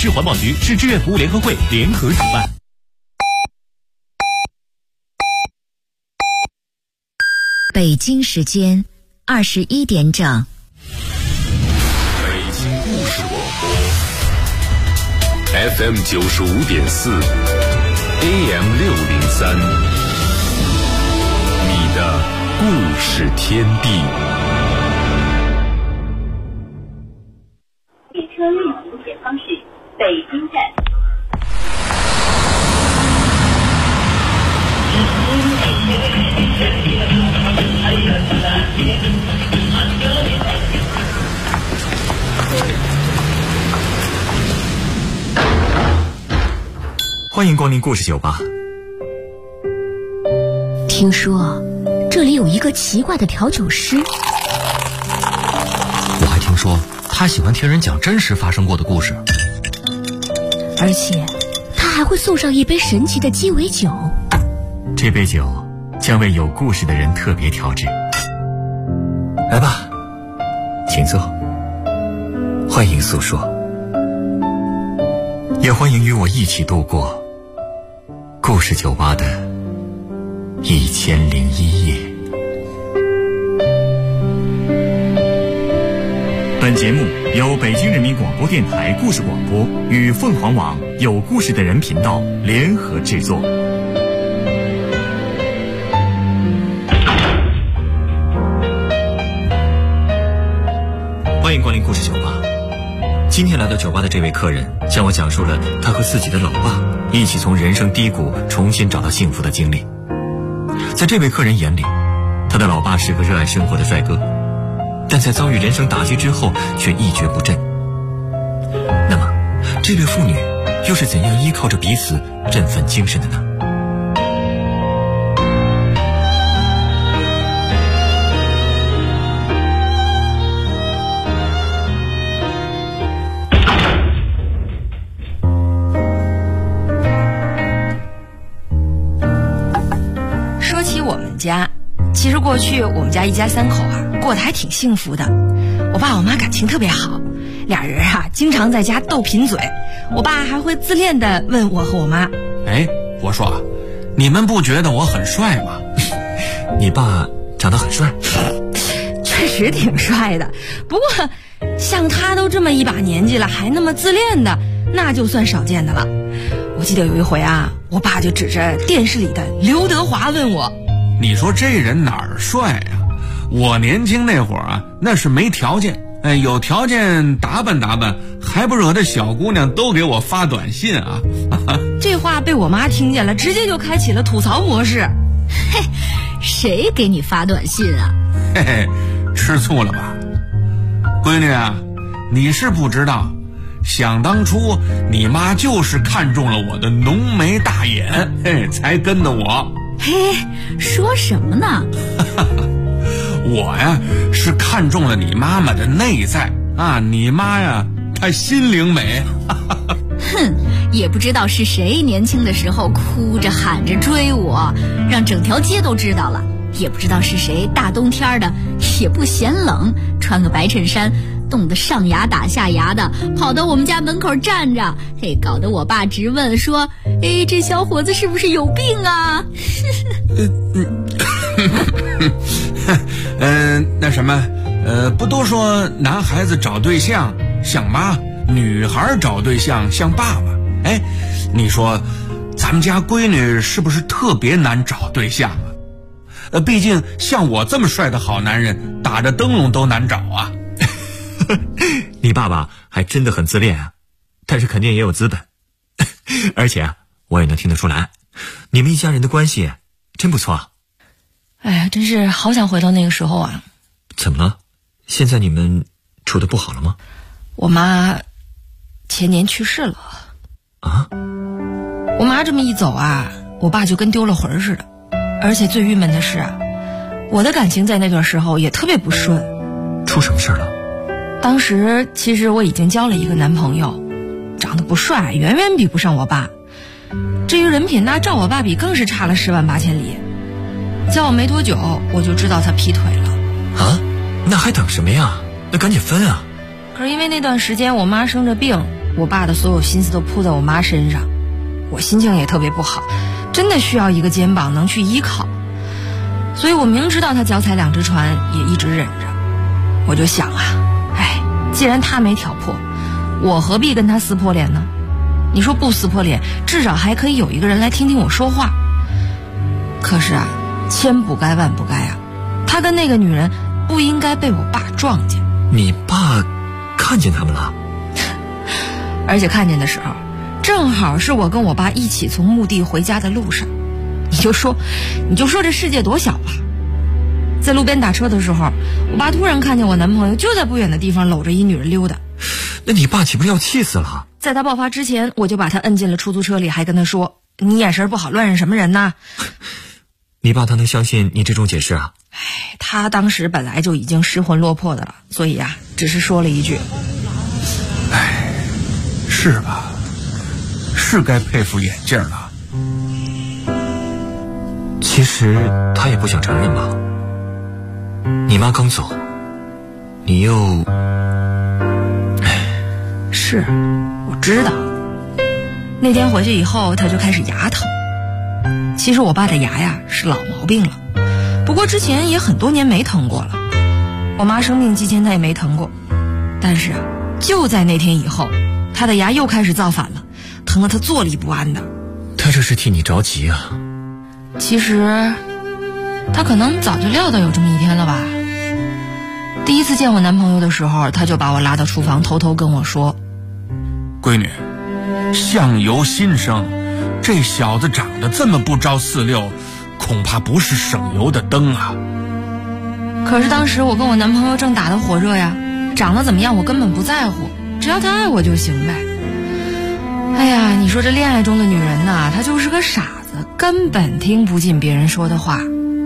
市环保局、市志愿服务联合会联合主办。 北京时间21点整。 北京故事广播 FM 95.4 AM 603，你的故事天地。 列车运行前方是北京站。 欢迎光临故事酒吧。 听说这里有一个奇怪的调酒师， 我还听说他喜欢听人讲真实发生过的故事， 而且他还会送上一杯神奇的鸡尾酒。 这杯酒将为有故事的人特别调制。来吧，请坐，欢迎诉说，也欢迎与我一起度过故事酒吧的1001夜。本节目由北京人民广播电台故事广播与凤凰网有故事的人频道联合制作。欢迎光临故事酒吧。今天来到酒吧的这位客人向我讲述了他和自己的老爸一起从人生低谷重新找到幸福的经历。在这位客人眼里，他的老爸是个热爱生活的帅哥，但在遭遇人生打击之后却一蹶不振。那么这对父女又是怎样依靠着彼此振奋精神的呢？ 其实过去我们家一家三口过得还挺幸福的。我爸我妈感情特别好，俩人经常在家斗贫嘴。我爸还会自恋地问我和我妈： 我说你们不觉得我很帅吗？ 你爸长得很帅。 确实挺帅的，不过像他都这么一把年纪了还那么自恋的，那就算少见的了。我记得有一回我爸就指着电视里的刘德华问我： 你说这人哪儿帅呀？我年轻那会儿那是没条件，有条件打扮打扮，还不惹得小姑娘都给我发短信啊！ 这话被我妈听见了，直接就开启了吐槽模式。 嘿，谁给你发短信啊？ 嘿嘿，吃醋了吧？闺女你是不知道，想当初你妈就是看中了我的浓眉大眼，才跟的我。 嘿，说什么呢？ 我是看中了你妈妈的内在你妈她心灵美。 哼，也不知道是谁年轻的时候哭着喊着追我，让整条街都知道了。也不知道是谁大冬天的也不嫌冷，穿个白衬衫冻得上牙打下牙的，跑到我们家门口站着，搞得我爸直问说：这小伙子是不是有病啊？ 那什么，不都说男孩子找对象像妈，女孩找对象像爸爸？你说咱们家闺女是不是特别难找对象啊？毕竟像我这么帅的好男人，打着灯笼都难找啊。 你爸爸还真的很自恋但是肯定也有资本。而且我也能听得出来，你们一家人的关系真不错。 哎呀，真是好想回到那个时候怎么了？现在你们处得不好了吗？ 我妈前年去世了。我妈这么一走我爸就跟丢了魂似的。而且最郁闷的是我的感情在那段时候也特别不顺。 出什么事了？ 当时其实我已经交了一个男朋友，长得不帅，远远比不上我爸。至于人品照我爸比更是差了10万8千里。交往没多久我就知道他劈腿了。 那还等什么呀？那赶紧分啊！ 可是因为那段时间我妈生着病， 我爸的所有心思都扑在我妈身上，我心情也特别不好，真的需要一个肩膀能去依靠。所以我明知道他脚踩两只船，也一直忍着。我就想啊，既然他没挑破，我何必跟他撕破脸呢？你说不撕破脸，至少还可以有一个人来听听我说话。可是啊，千不该万不该啊，他跟那个女人不应该被我爸撞见。 你爸看见他们了？ 而且看见的时候，正好是我跟我爸一起从墓地回家的路上。你就说这世界多小吧。在路边打车的时候，我爸突然看见我男朋友就在不远的地方搂着一女人溜达。 那你爸岂不是要气死了？ 在他爆发之前，我就把他摁进了出租车里，还跟他说：“你眼神不好，乱认什么人呢？” 你爸他能相信你这种解释啊？ 他当时本来就已经失魂落魄的了，所以啊，只是说了一句：“ 是吧？是该佩服眼镜了。” 其实他也不想承认吧。你妈刚走，你又…… 是，我知道。那天回去以后，他就开始牙疼。其实我爸的牙呀是老毛病了，不过之前也很多年没疼过了。我妈生病期间他也没疼过，但是啊，就在那天以后，他的牙又开始造反了，疼得他坐立不安的。 他这是替你着急啊。 其实他可能早就料到有这么一天了吧。第一次见我男朋友的时候，他就把我拉到厨房，偷偷跟我说：“ 闺女，相由心生，这小子长得这么不着四六，恐怕不是省油的灯啊。” 可是当时我跟我男朋友正打得火热呀，长得怎么样我根本不在乎，只要他爱我就行呗。你说这恋爱中的女人呐，她就是个傻子，根本听不进别人说的话。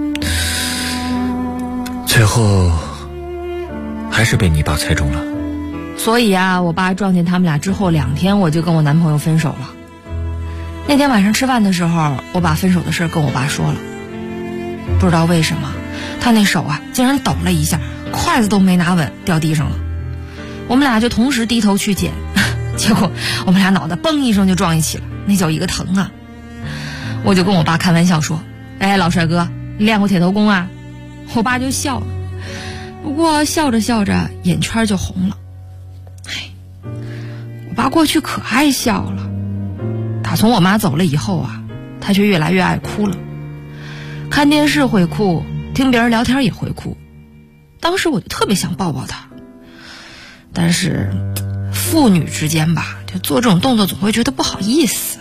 最后还是被你爸猜中了。 所以啊，我爸撞见他们俩之后2天，我就跟我男朋友分手了。那天晚上吃饭的时候，我把分手的事跟我爸说了。不知道为什么，他那手啊竟然抖了一下，筷子都没拿稳，掉地上了。我们俩就同时低头去捡，结果我们俩脑袋嘣一声就撞一起了，那叫一个疼啊！我就跟我爸开玩笑说：“老帅哥，你练过铁头功啊？”我爸就笑了，不过笑着笑着眼圈就红了。我爸过去可爱笑了，打从我妈走了以后啊，他却越来越爱哭了。看电视会哭，听别人聊天也会哭。当时我就特别想抱抱他，但是父女之间吧，就做这种动作总会觉得不好意思。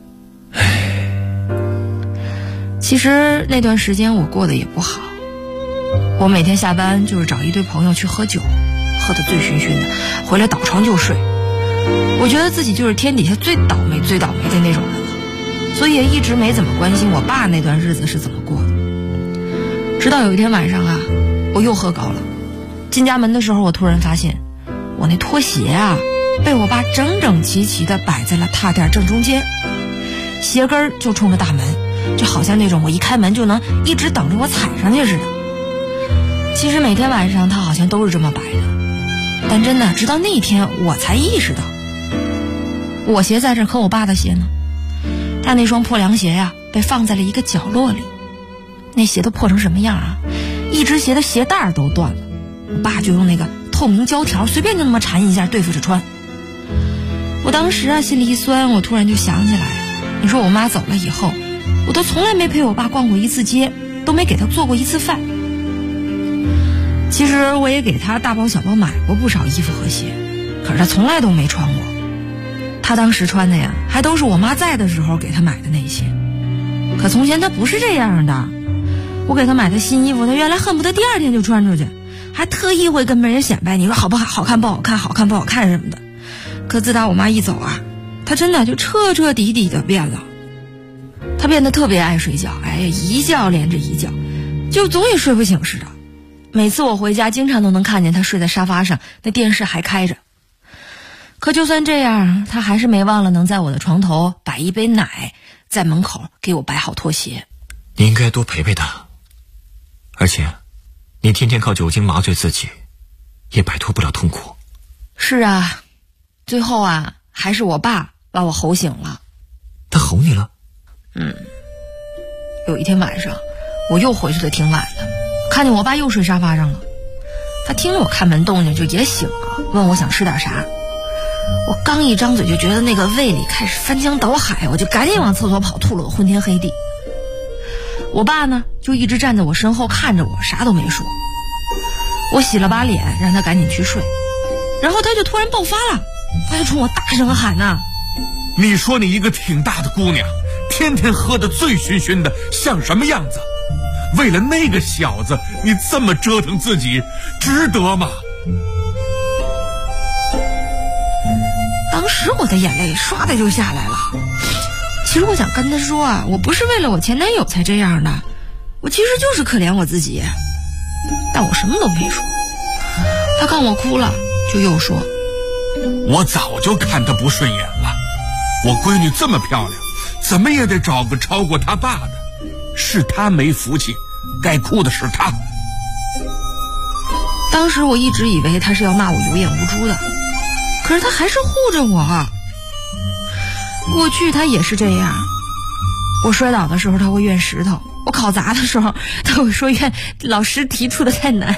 其实那段时间我过得也不好，我每天下班就是找一堆朋友去喝酒，喝得醉醺醺的，回来倒床就睡。我觉得自己就是天底下最倒霉的那种人了，所以也一直没怎么关心我爸那段日子是怎么过的。直到有一天晚上啊，我又喝高了，进家门的时候，我突然发现我那拖鞋啊被我爸整整齐齐地摆在了踏垫正中间，鞋跟就冲着大门，就好像那种我一开门就能一直等着我踩上去似的。其实每天晚上他好像都是这么摆的，但真的直到那一天我才意识到，我鞋在这，可我爸的鞋呢？他那双破凉鞋呀，被放在了一个角落里。那鞋都破成什么样啊？一只鞋的鞋带都断了，我爸就用那个透明胶条随便就那么缠一下对付着穿。我当时啊心里一酸，我突然就想起来，你说我妈走了以后，我都从来没陪我爸逛过一次街，都没给他做过一次饭。其实我也给他大包小包买过不少衣服和鞋，可是他从来都没穿过。他当时穿的呀，还都是我妈在的时候给他买的那些。可从前他不是这样的，我给他买的新衣服，他原来恨不得第2天就穿出去，还特意会跟别人显摆，你说好不好，好看不好看，好看不好看什么的。可自打我妈一走啊，他真的就彻底的变了。他变得特别爱睡觉，一觉连着一觉，就总也睡不醒似的。每次我回家，经常都能看见他睡在沙发上，那电视还开着。可就算这样，他还是没忘了能在我的床头摆一杯奶，在门口给我摆好拖鞋。 你应该多陪陪他，而且你天天靠酒精麻醉自己，也摆脱不了痛苦。 是啊，最后啊， 还是我爸把我吼醒了。 他吼你了？ 有一天晚上，我又回去的挺晚的，看见我爸又睡沙发上了。他听着我开门动静就也醒了，问我想吃点啥。我刚一张嘴就觉得那个胃里开始翻江倒海，我就赶紧往厕所跑，吐了个昏天黑地。我爸呢就一直站在我身后看着我，啥都没说。我洗了把脸让他赶紧去睡，然后他就突然爆发了，他就冲我大声喊呐： 你说你一个挺大的姑娘，天天喝得醉醺醺的，像什么样子？为了那个小子，你这么折腾自己，值得吗？ 当时我的眼泪唰的就下来了。其实我想跟他说啊，我不是为了我前男友才这样的，我其实就是可怜我自己。但我什么都没说。他看我哭了，就又说： 我早就看他不顺眼了，我闺女这么漂亮，怎么也得找个超过他爸的，是他没福气，该哭的是他。 当时我一直以为他是要骂我有眼无珠的，可是他还是护着我。过去他也是这样，我摔倒的时候他会怨石头，我考砸的时候他会说怨老师提出的太难。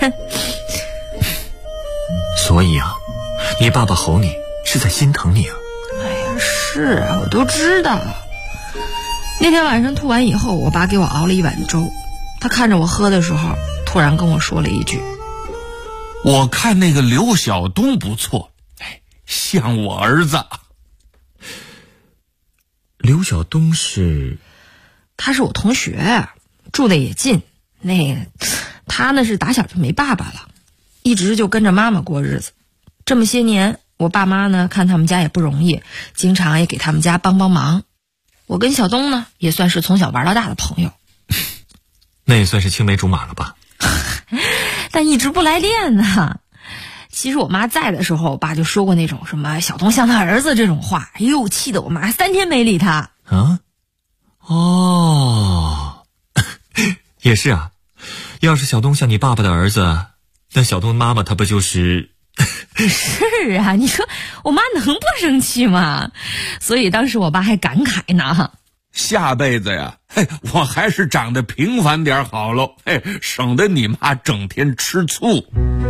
所以啊，你爸爸吼你是在心疼你啊。 哎呀，是啊，我都知道。那天晚上吐完以后，我爸给我熬了一碗粥，他看着我喝的时候突然跟我说了一句： 我看那个刘晓东不错，像我儿子。 刘晓东是？ 他是我同学，住的也近。他呢是打小就没爸爸了，一直就跟着妈妈过日子。这么些年，我爸妈呢看他们家也不容易，经常也给他们家帮忙。我跟小东呢也算是从小玩到大的朋友。 那也算是青梅竹马了吧？ 但一直不来电呢。其实我妈在的时候，我爸就说过那种什么小东像他儿子这种话，哎呦，气得我妈3天没理他。 啊？哦，也是啊。要是小东像你爸爸的儿子，那小东妈妈她不就是是啊，你说我妈能不生气吗？所以当时我爸还感慨呢， 下辈子呀，我还是长得平凡点好喽，省得你妈整天吃醋。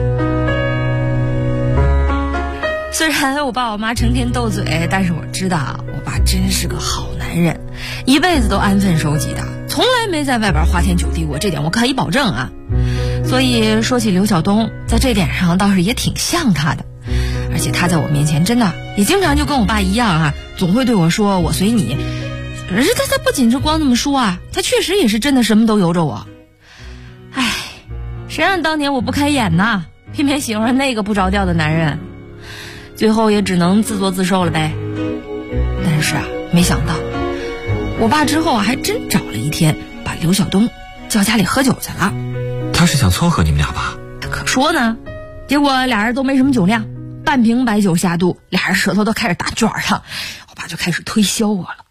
虽然我爸我妈成天斗嘴，但是我知道我爸真是个好男人，一辈子都安分守己的，从来没在外边花天酒地过，这点我可以保证啊。所以说起刘晓东，在这点上倒是也挺像他的，而且他在我面前真的也经常就跟我爸一样啊，总会对我说我随你。而是他不仅是光这么说啊，他确实也是真的什么都由着我。唉，谁让当年我不开眼呢，偏偏喜欢上那个不着调的男人，最后也只能自作自受了呗。但是啊，没想到我爸之后还真找了一天把刘晓东叫家里喝酒去了。 他是想撮合你们俩吧？ 他可说呢。结果俩人都没什么酒量，半瓶白酒下肚，俩人舌头都开始打卷了，我爸就开始推销我了。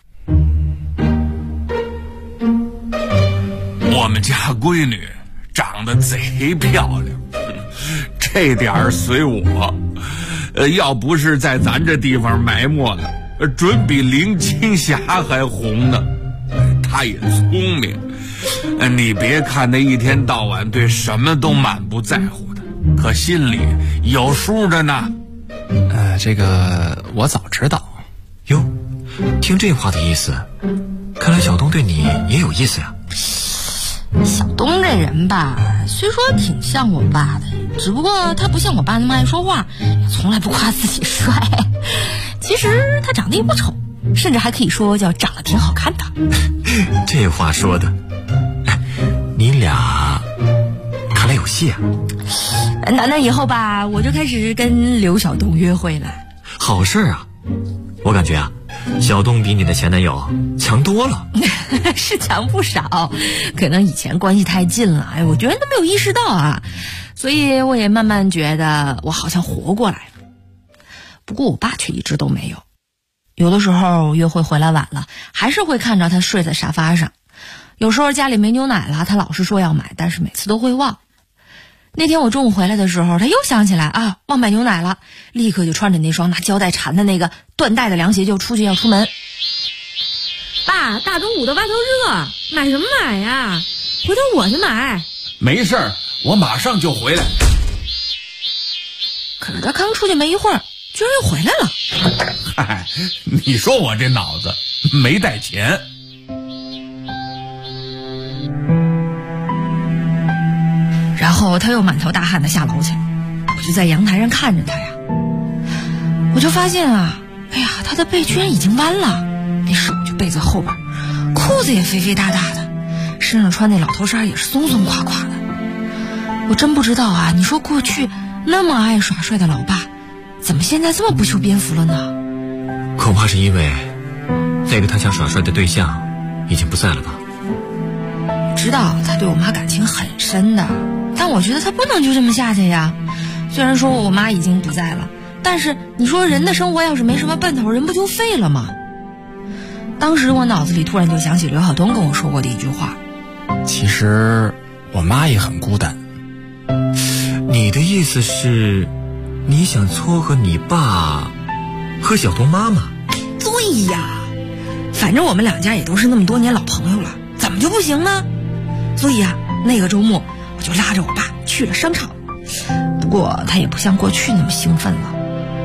我们家闺女长得贼漂亮，这点儿随我，要不是在咱这地方埋没了，准比林青霞还红呢。她也聪明，你别看她一天到晚对什么都满不在乎的，可心里有数着呢。 这个我早知道。 哟，听这话的意思，看来小东对你也有意思呀。 小东这人吧，虽说挺像我爸的，只不过他不像我爸那么爱说话，也从来不夸自己帅。其实他长得也不丑，甚至还可以说叫长得挺好看的。 这话说的，你俩看来有戏啊。 那以后吧，我就开始跟刘晓东约会了。 好事啊，我感觉啊，小东比你的前男友强多了。 是强不少，可能以前关系太近了，我觉得都没有意识到啊，所以我也慢慢觉得我好像活过来了。不过我爸却一直都没有，有的时候约会回来晚了，还是会看着他睡在沙发上。有时候家里没牛奶了，他老是说要买，但是每次都会忘。 那天我中午回来的时候，他又想起来啊，忘买牛奶了，立刻就穿着那双拿胶带缠的那个缎带的凉鞋就出去要出门。爸，大中午的外头热，买什么买呀？回头我去买。 没事儿，我马上就回来。 可是他刚出去没一会儿，居然又回来了。 嗨，你说我这脑子没带钱。 然后他又满头大汗的下楼去了，我就在阳台上看着他呀，我就发现啊，哎呀，他的背居然已经弯了，那手就背在后边，裤子也肥肥大大的，身上穿那老头衫也是松松垮垮的。我真不知道啊，你说过去那么爱耍帅的老爸，怎么现在这么不修边幅了呢？ 恐怕是因为那个他想耍帅的对象已经不在了吧。 知道他对我妈感情很深的，但我觉得他不能就这么下去呀。虽然说我妈已经不在了，但是你说人的生活要是没什么奔头，人不就废了吗？当时我脑子里突然就想起刘晓东跟我说过的一句话， 其实我妈也很孤单。 你的意思是你想撮合你爸和小东妈妈？ 对呀，反正我们两家也都是那么多年老朋友了，怎么就不行呢？所以啊，那个周末我就拉着我爸去了商场，不过他也不像过去那么兴奋了。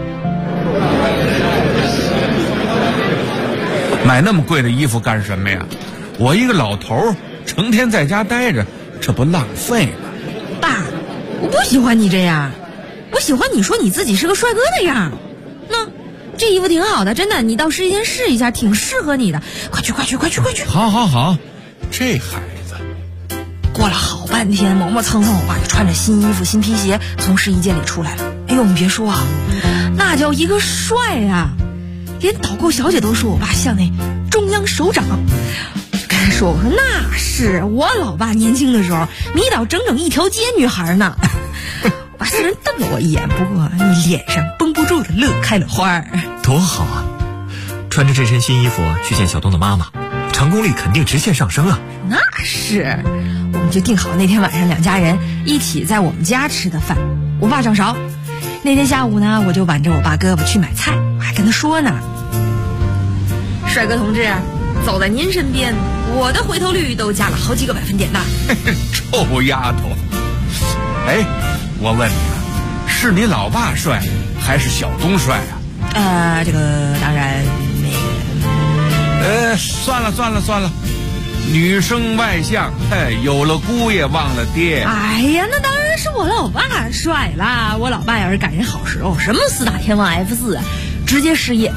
买那么贵的衣服干什么呀？我一个老头成天在家待着，这不浪费吗？ 爸，我不喜欢你这样，我喜欢你说你自己是个帅哥的样。那这衣服挺好的，真的，你到试衣间试一下，挺适合你的。快去！ 好，这孩子。 过了好半天，磨磨蹭蹭，我爸就穿着新衣服新皮鞋从试衣间里出来了。哎呦，你别说啊，那叫一个帅啊，连导购小姐都说我爸像那中央首长。跟他说，我说那是我老爸年轻的时候迷倒整整一条街女孩呢。我爸虽然瞪了我一眼，不过你脸上绷不住的乐开了花儿。 多好啊，穿着这身新衣服去见小东的妈妈，成功率肯定直线上升啊。 那是，我们就定好那天晚上两家人一起在我们家吃的饭，我爸掌勺。那天下午呢，我就挽着我爸胳膊去买菜，我还跟他说呢，帅哥同志，走在您身边，我的回头率都加了好几个百分点呢。 臭丫头，哎，我问你啊，是你老爸帅还是小东帅啊？ 这个当然算了，女生外向，有了姑爷忘了爹。 哎呀，那当然是我老爸帅啦！我老爸要是赶上好时候，什么四大天王 F4 啊，直接失业。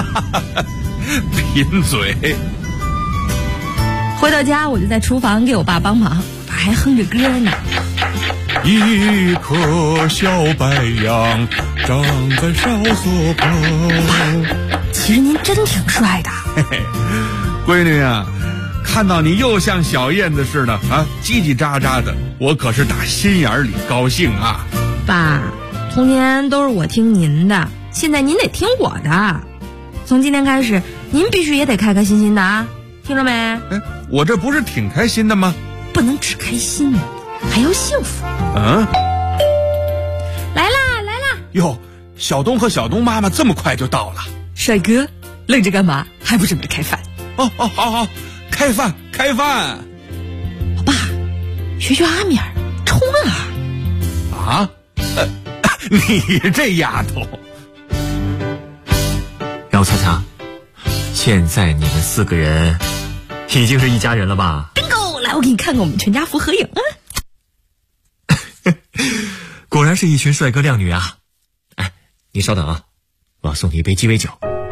贫嘴。 回到家，我就在厨房给我爸帮忙，我爸还哼着歌呢。 一颗小白杨长在哨所旁。 其实您真挺帅的。 嘿嘿，闺女啊，看到你又像小燕子似的啊，叽叽喳喳的，我可是打心眼里高兴啊。 爸，从前都是我听您的，现在您得听我的。从今天开始，您必须也得开开心心的啊，听着没？ 哎，我这不是挺开心的吗？ 不能只开心，还要幸福。 嗯， 来啦！ 哟，小东和小东妈妈这么快就到了。 帅哥，愣着干嘛？还不准备开饭？ 哦，好，开饭！ 老爸，学阿米尔，冲啊！ 啊？你这丫头。 然后恰恰，现在你们4个人已经是一家人了吧 ？Bingo！ 来，我给你看看我们全家福合影啊！ 果然是一群帅哥靓女啊！哎，你稍等啊，我要送你一杯鸡尾酒。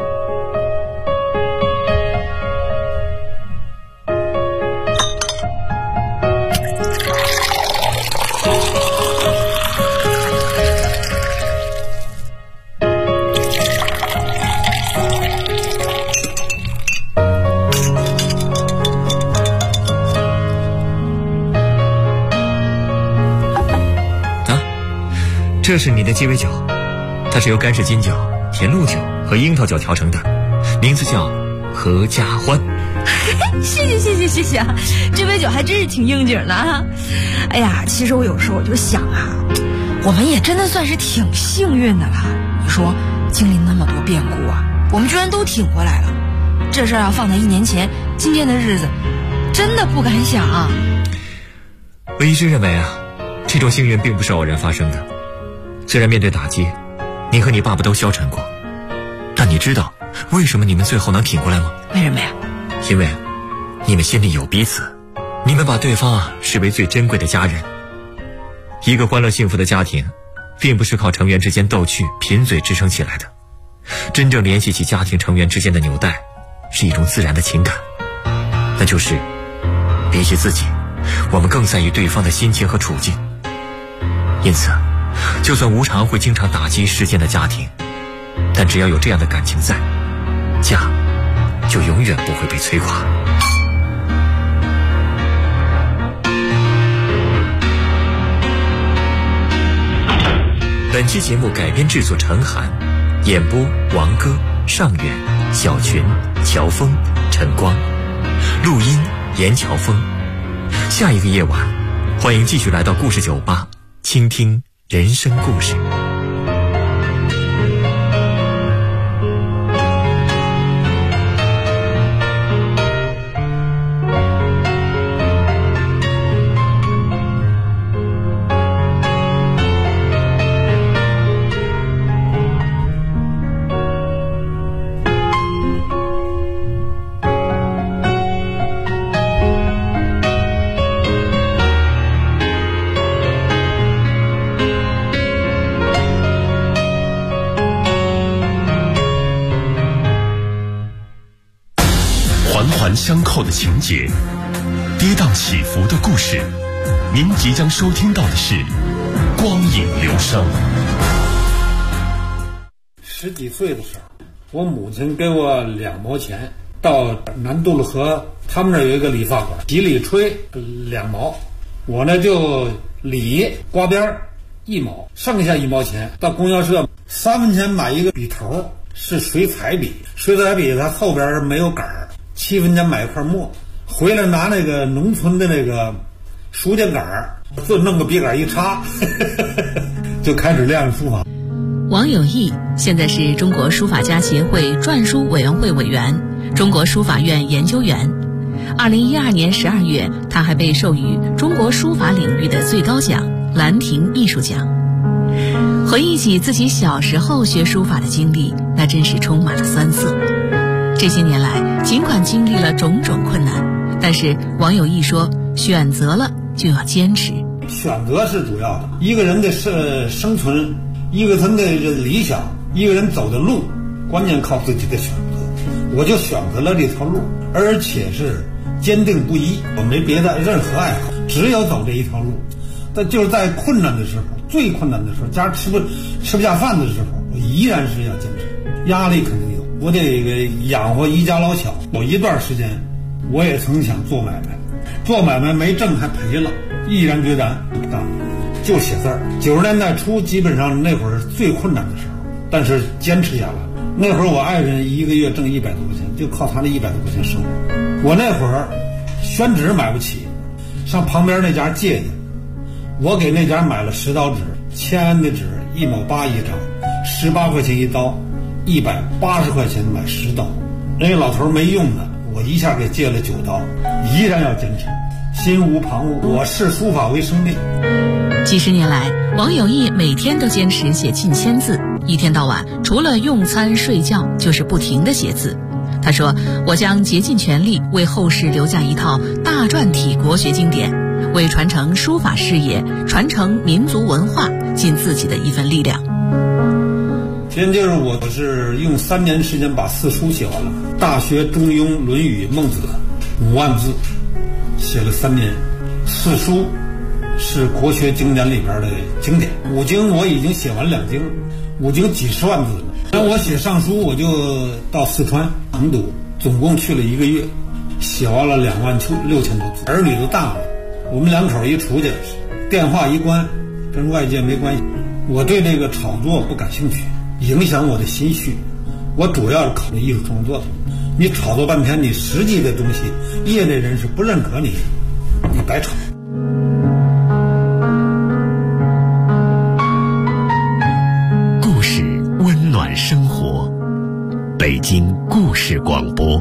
这是你的鸡尾酒，它是由干式金酒、甜露酒和樱桃酒调成的，名字叫合家欢。 谢谢啊，这杯酒还真是挺应景的啊。哎呀，其实我有时候我就想啊，我们也真的算是挺幸运的了。你说经历那么多变故啊，我们居然都挺过来了。这事儿要放在1年前，今天的日子真的不敢想啊。 我一直认为啊，这种幸运并不是偶然发生的。虽然面对打击，你和你爸爸都消沉过，但你知道为什么你们最后能挺过来吗？ 为什么呀？ 因为你们心里有彼此，你们把对方视为最珍贵的家人。一个欢乐幸福的家庭并不是靠成员之间逗趣贫嘴支撑起来的，真正联系起家庭成员之间的纽带是一种自然的情感，那就是比起自己，我们更在意对方的心情和处境。因此就算无常会经常打击世间的家庭，但只要有这样的感情在，家就永远不会被摧垮。本期节目改编制作陈寒，演播王歌、尚远、小群、乔峰、陈光，录音严乔峰。下一个夜晚，欢迎继续来到故事酒吧，倾听人生故事。 相扣的情节，跌宕起伏的故事，您即将收听到的是光影流声。 10几岁的时候，我母亲给我2毛钱，到南渡了河，他们那儿有一个理发馆，洗理吹2毛，我呢就理刮边1毛，剩下1毛钱到供销社3分钱买一个笔头，是水彩笔，水彩笔它后边没有杆儿，7分钱买一块墨，回来拿那个农村的那个书架杆儿，就弄个笔杆一插，就开始练书法。 王有义现在是中国书法家协会篆书委员会委员、中国书法院研究员。2012年12月，他还被授予中国书法领域的最高奖兰亭艺术奖。回忆起自己小时候学书法的经历，那真是充满了酸涩。这些年来，尽管经历了种种困难，但是王有义说，选择了就要坚持。 选择是主要的，一个人的生存，一个人的理想，一个人走的路，关键靠自己的选择。我就选择了这条路，而且是坚定不移，我没别的任何爱好，只有走这一条路。但就是在困难的时候，最困难的时候，家吃不下饭的时候，我依然是要坚持。压力肯定有，我得养活一家老小。有一段时间，我也曾想做买卖，做买卖没挣还赔了，毅然决然不干，就写字儿。90年代初，基本上那会儿是最困难的时候，但是坚持下来。那会儿我爱人一个月挣100多块钱，就靠他那100多块钱生活。我那会儿宣纸买不起，上旁边那家借去，我给那家买了10刀纸，签安的纸1毛8一张，18块钱一刀，180块钱买10刀。人家老头没用的，我一下给借了9刀，依然要坚持，心无旁骛。我视书法为生命。 几十年来，王有义每天都坚持写近1000字，一天到晚除了用餐睡觉就是不停地写字。他说，我将竭尽全力为后世留下一套大篆体国学经典，为传承书法事业、传承民族文化尽自己的一份力量。 今天就是我是用3年时间把4书写完了，《大学》《中庸》《论语》《孟子》5万字，写了3年。4书是国学经典里边的经典，5经我已经写完2经，5经几十万字了。那我写上书，我就到四川成都，总共去了1个月，写完了26000多字。儿女都大了，我们2口一出去，电话一关，跟外界没关系。我对这个炒作不感兴趣，影响我的心绪。我主要是考虑艺术创作的。 你炒作半天，你实际的东西，业内人士不认可你，你白炒。 故事温暖生活，北京故事广播。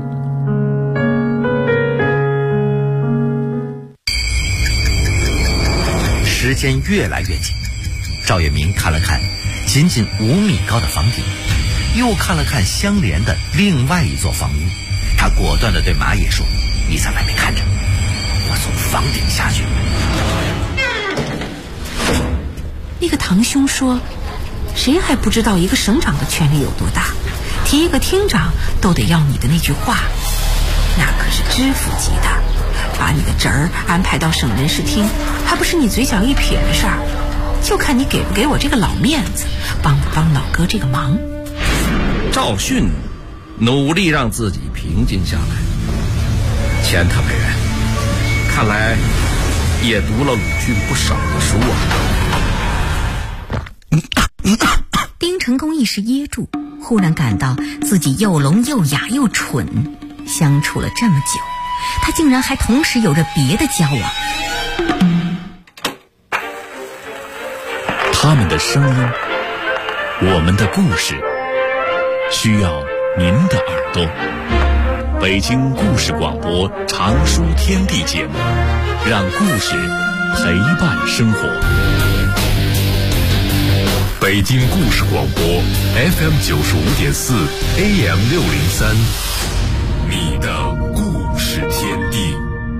时间越来越近，赵月明看了看仅仅5米高的房顶，又看了看相连的另外一座房屋，他果断地对马野说：“你在外面看着，我从房顶下去。” 那个堂兄说，谁还不知道一个省长的权力有多大，提一个厅长都得要你的那句话，那可是知府级的，把你的侄儿安排到省人事厅，还不是你嘴角一撇的事儿，就看你给不给我这个老面子，帮不帮老哥这个忙。 赵迅努力让自己平静下来，钱他没人，看来也读了鲁迅不少的书啊。 丁成功一时噎住，忽然感到自己又聋又哑又蠢，相处了这么久，他竟然还同时有着别的交往。 他们的声音，我们的故事，需要您的耳朵。北京故事广播常书天地节目，让故事陪伴生活。北京故事广播 FM 95.4 AM 603，你的故事天地。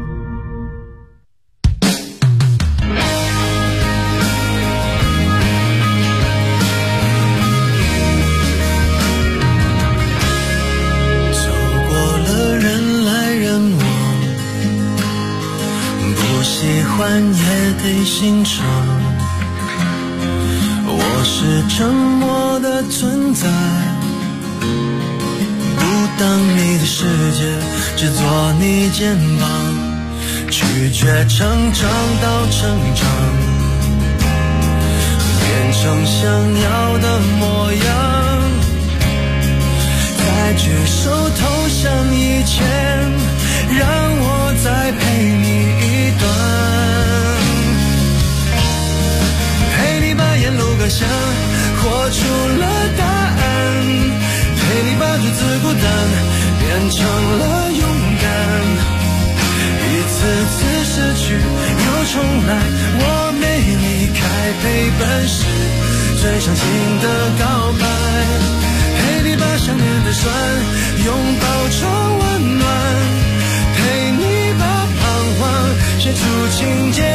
走过了人来人往，不喜欢也得欣赏。我是沉默的存在，不当你的世界，只做你肩膀，拒绝成长到成长，变成想要的模样，在举手投降以前，让我再陪你一段，陪你把沿路感想活出了答案，陪你把独自孤单变成了勇敢，一次次失去又重来，我没离开，陪伴是最长情的告白，陪你把想念的酸拥抱成温暖，陪你把彷徨写出情节